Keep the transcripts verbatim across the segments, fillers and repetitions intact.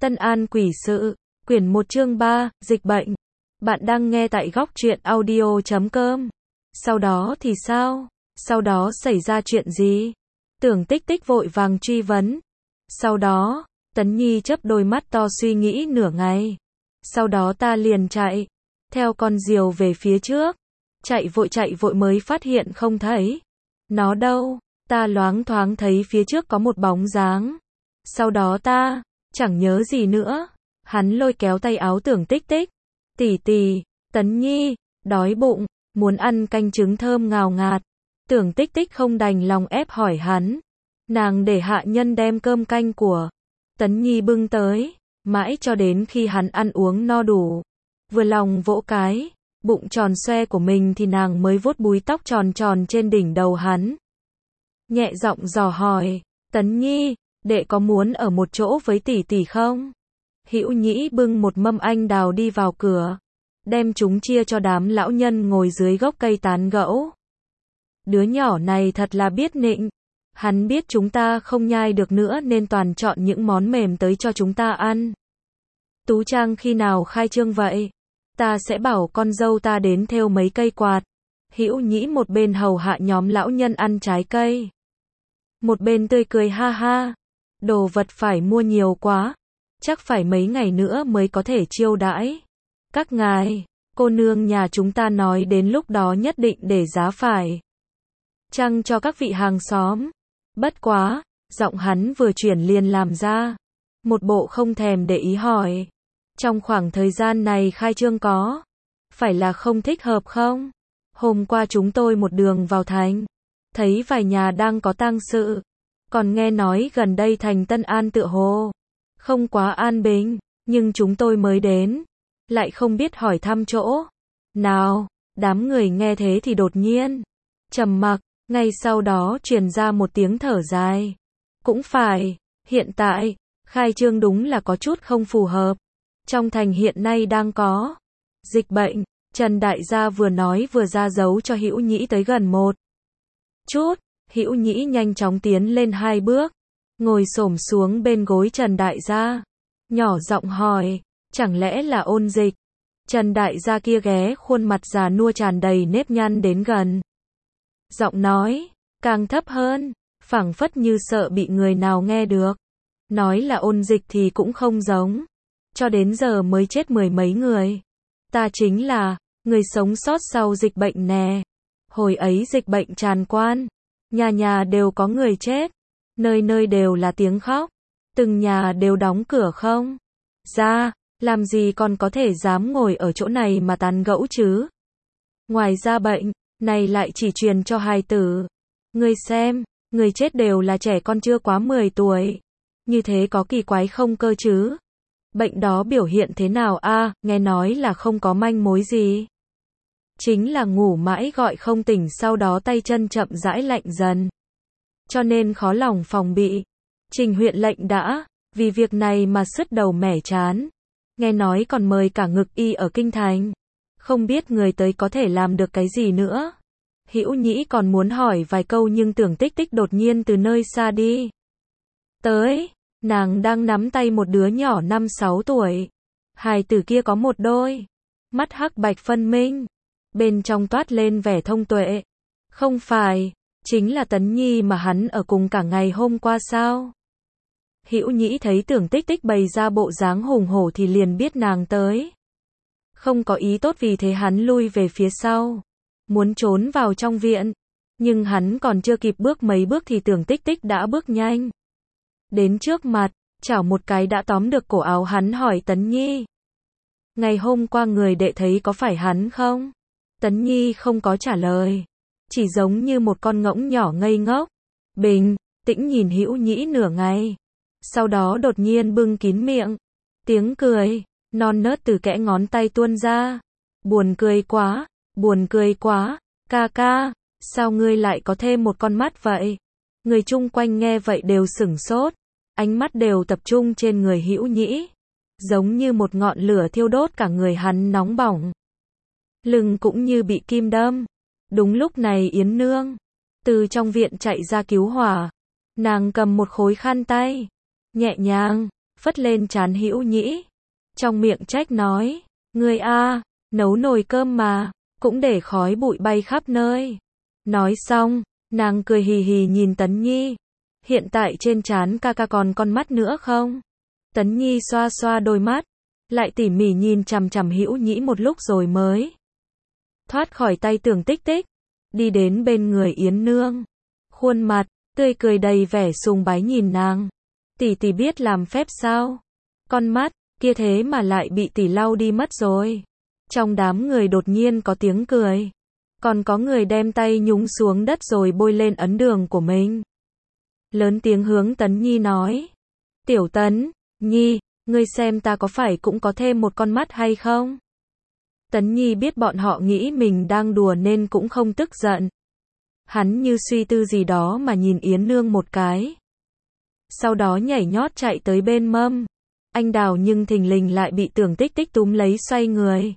Tân An quỷ sự, quyển một chương ba, dịch bệnh. Bạn đang nghe tại góc truyện audio chấm com. Sau đó thì sao? Sau đó xảy ra chuyện gì? Tưởng Tích Tích vội vàng truy vấn. Sau đó, Tấn Nhi chớp đôi mắt to suy nghĩ nửa ngày. Sau đó ta liền chạy, theo con diều về phía trước. Chạy vội chạy vội mới phát hiện không thấy. Nó đâu? Ta loáng thoáng thấy phía trước có một bóng dáng. Sau đó ta, chẳng nhớ gì nữa. Hắn lôi kéo tay áo Tưởng Tích Tích. Tỷ tỷ, Tấn Nhi, đói bụng, muốn ăn canh trứng thơm ngào ngạt. Tưởng Tích Tích không đành lòng ép hỏi hắn. Nàng để hạ nhân đem cơm canh của Tấn Nhi bưng tới, mãi cho đến khi hắn ăn uống no đủ. Vừa lòng vỗ cái bụng tròn xoe của mình thì nàng mới vuốt búi tóc tròn tròn trên đỉnh đầu hắn. Nhẹ giọng dò hỏi, Tấn Nhi, đệ có muốn ở một chỗ với tỷ tỷ không? Hữu Nhĩ bưng một mâm anh đào đi vào cửa, đem chúng chia cho đám lão nhân ngồi dưới gốc cây tán gẫu. Đứa nhỏ này thật là biết nịnh. Hắn biết chúng ta không nhai được nữa nên toàn chọn những món mềm tới cho chúng ta ăn. Tú Trang khi nào khai trương vậy? Ta sẽ bảo con dâu ta đến thêu mấy cây quạt. Hữu Nhĩ một bên hầu hạ nhóm lão nhân ăn trái cây, một bên tươi cười ha ha. Đồ vật phải mua nhiều quá, chắc phải mấy ngày nữa mới có thể chiêu đãi các ngài. Cô nương nhà chúng ta nói đến lúc đó nhất định để giá phải chăng cho các vị hàng xóm. Bất quá, giọng hắn vừa chuyển liền làm ra một bộ không thèm để ý hỏi. Trong khoảng thời gian này khai trương có phải là không thích hợp không? Hôm qua chúng tôi một đường vào thành, thấy vài nhà đang có tang sự. Còn nghe nói gần đây thành Tân An tựa hồ không quá an bình, nhưng chúng tôi mới đến, lại không biết hỏi thăm chỗ nào. Đám người nghe thế thì đột nhiên trầm mặc, ngay sau đó truyền ra một tiếng thở dài. Cũng phải, hiện tại khai trương đúng là có chút không phù hợp. Trong thành hiện nay đang có dịch bệnh. Trần đại gia vừa nói vừa ra dấu cho Hữu Nhĩ tới gần một chút. Hữu Nhĩ nhanh chóng tiến lên hai bước, ngồi xổm xuống bên gối Trần đại gia, nhỏ giọng hỏi, chẳng lẽ là Ôn Dịch? Trần đại gia kia ghé khuôn mặt già nua tràn đầy nếp nhăn đến gần, giọng nói càng thấp hơn, phảng phất như sợ bị người nào nghe được. Nói là Ôn Dịch thì cũng không giống, cho đến giờ mới chết mười mấy người. Ta chính là người sống sót sau dịch bệnh nè. Hồi ấy dịch bệnh tràn quan, nhà nhà đều có người chết, nơi nơi đều là tiếng khóc, từng nhà đều đóng cửa không ra, làm gì còn có thể dám ngồi ở chỗ này mà tán gẫu chứ. Ngoài ra bệnh này lại chỉ truyền cho hài tử. Ngươi xem, người chết đều là trẻ con chưa quá mười tuổi. Như thế có kỳ quái không cơ chứ? Bệnh đó biểu hiện thế nào a? À, nghe nói là không có manh mối gì. Chính là ngủ mãi gọi không tỉnh, sau đó tay chân chậm rãi lạnh dần. Cho nên khó lòng phòng bị. Trình huyện lệnh đã vì việc này mà sứt đầu mẻ chán. Nghe nói còn mời cả ngực y ở kinh thành. Không biết người tới có thể làm được cái gì nữa. Hữu Nhĩ còn muốn hỏi vài câu nhưng Tưởng Tích Tích đột nhiên từ nơi xa đi tới. Nàng đang nắm tay một đứa nhỏ năm sáu tuổi. Hài tử kia có một đôi mắt hắc bạch phân minh, bên trong toát lên vẻ thông tuệ. Không phải chính là Tấn Nhi mà hắn ở cùng cả ngày hôm qua sao? Hữu Nhĩ thấy Tưởng Tích Tích bày ra bộ dáng hùng hổ thì liền biết nàng tới không có ý tốt, vì thế hắn lui về phía sau, muốn trốn vào trong viện. Nhưng hắn còn chưa kịp bước mấy bước thì Tưởng Tích Tích đã bước nhanh đến trước mặt, chảo một cái đã tóm được cổ áo hắn, hỏi Tấn Nhi, ngày hôm qua người đệ thấy có phải hắn không? Tấn Nhi không có trả lời, chỉ giống như một con ngỗng nhỏ ngây ngốc, bình tĩnh nhìn Hữu Nhĩ nửa ngày, sau đó đột nhiên bưng kín miệng, tiếng cười non nớt từ kẽ ngón tay tuôn ra. Buồn cười quá, buồn cười quá, ca ca, sao ngươi lại có thêm một con mắt vậy? Người chung quanh nghe vậy đều sửng sốt, ánh mắt đều tập trung trên người Hữu Nhĩ, giống như một ngọn lửa thiêu đốt cả người hắn nóng bỏng, lưng cũng như bị kim đâm. Đúng lúc này Yến Nương từ trong viện chạy ra cứu hỏa, nàng cầm một khối khăn tay, nhẹ nhàng phất lên trán Hữu Nhĩ, trong miệng trách nói, ngươi a, nấu nồi cơm mà, cũng để khói bụi bay khắp nơi. Nói xong, nàng cười hì hì nhìn Tấn Nhi, hiện tại trên trán ca ca còn con mắt nữa không? Tấn Nhi xoa xoa đôi mắt, lại tỉ mỉ nhìn chằm chằm Hữu Nhĩ một lúc rồi mới thoát khỏi tay Tưởng Tích Tích, đi đến bên người Yến Nương, khuôn mặt tươi cười đầy vẻ sùng bái nhìn nàng. Tỷ tỷ biết làm phép sao? Con mắt kia thế mà lại bị tỷ lau đi mất rồi. Trong đám người đột nhiên có tiếng cười, còn có người đem tay nhúng xuống đất rồi bôi lên ấn đường của mình. Lớn tiếng hướng Tấn Nhi nói, Tiểu Tấn Nhi, ngươi xem ta có phải cũng có thêm một con mắt hay không? Tấn Nhi biết bọn họ nghĩ mình đang đùa nên cũng không tức giận. Hắn như suy tư gì đó mà nhìn Yến Nương một cái. Sau đó nhảy nhót chạy tới bên mâm. Anh Đào nhưng thình lình lại bị Tưởng Tích Tích túm lấy xoay người.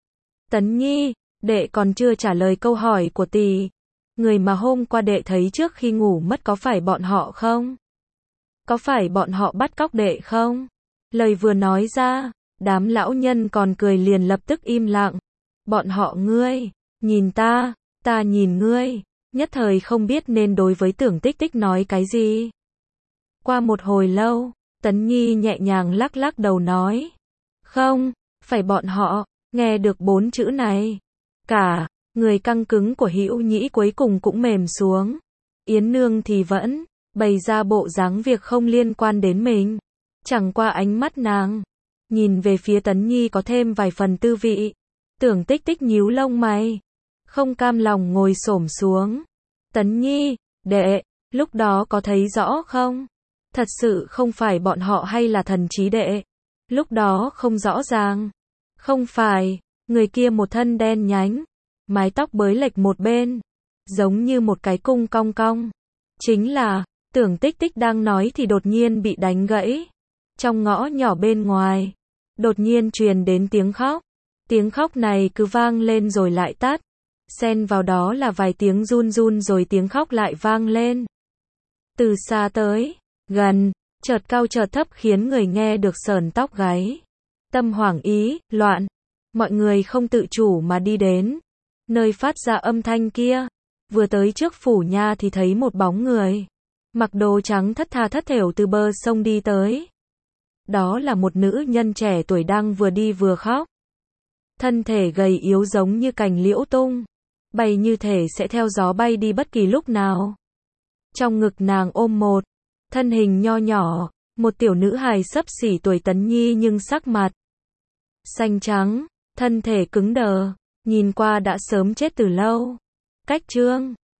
Tấn Nhi, đệ còn chưa trả lời câu hỏi của tỷ. Người mà hôm qua đệ thấy trước khi ngủ mất có phải bọn họ không? Có phải bọn họ bắt cóc đệ không? Lời vừa nói ra, đám lão nhân còn cười liền lập tức im lặng. Bọn họ ngươi, nhìn ta, ta nhìn ngươi, nhất thời không biết nên đối với Tưởng Tích Tích nói cái gì. Qua một hồi lâu, Tấn Nhi nhẹ nhàng lắc lắc đầu nói, không, phải bọn họ. Nghe được bốn chữ này, cả người căng cứng của Hữu Nhĩ cuối cùng cũng mềm xuống. Yến Nương thì vẫn bày ra bộ dáng việc không liên quan đến mình. Chẳng qua ánh mắt nàng nhìn về phía Tấn Nhi có thêm vài phần tư vị. Tưởng Tích Tích nhíu lông mày, không cam lòng ngồi xổm xuống. Tấn Nhi, đệ, lúc đó có thấy rõ không? Thật sự không phải bọn họ hay là thần trí đệ? Lúc đó không rõ ràng. Không phải, người kia một thân đen nhánh, mái tóc bới lệch một bên, giống như một cái cung cong cong. Chính là, Tưởng Tích Tích đang nói thì đột nhiên bị đánh gãy. Trong ngõ nhỏ bên ngoài, đột nhiên truyền đến tiếng khóc. Tiếng khóc này cứ vang lên rồi lại tắt. Xen vào đó là vài tiếng run run rồi tiếng khóc lại vang lên. Từ xa tới gần, chợt cao chợt thấp khiến người nghe được sởn tóc gáy. Tâm hoảng ý, loạn. Mọi người không tự chủ mà đi đến nơi phát ra âm thanh kia. Vừa tới trước phủ nha thì thấy một bóng người mặc đồ trắng thất tha thất thểu từ bờ sông đi tới. Đó là một nữ nhân trẻ tuổi đang vừa đi vừa khóc. Thân thể gầy yếu giống như cành liễu tung, bay như thể sẽ theo gió bay đi bất kỳ lúc nào. Trong ngực nàng ôm một thân hình nho nhỏ, một tiểu nữ hài xấp xỉ tuổi Tấn Nhi nhưng sắc mặt xanh trắng, thân thể cứng đờ, nhìn qua đã sớm chết từ lâu. Cách chương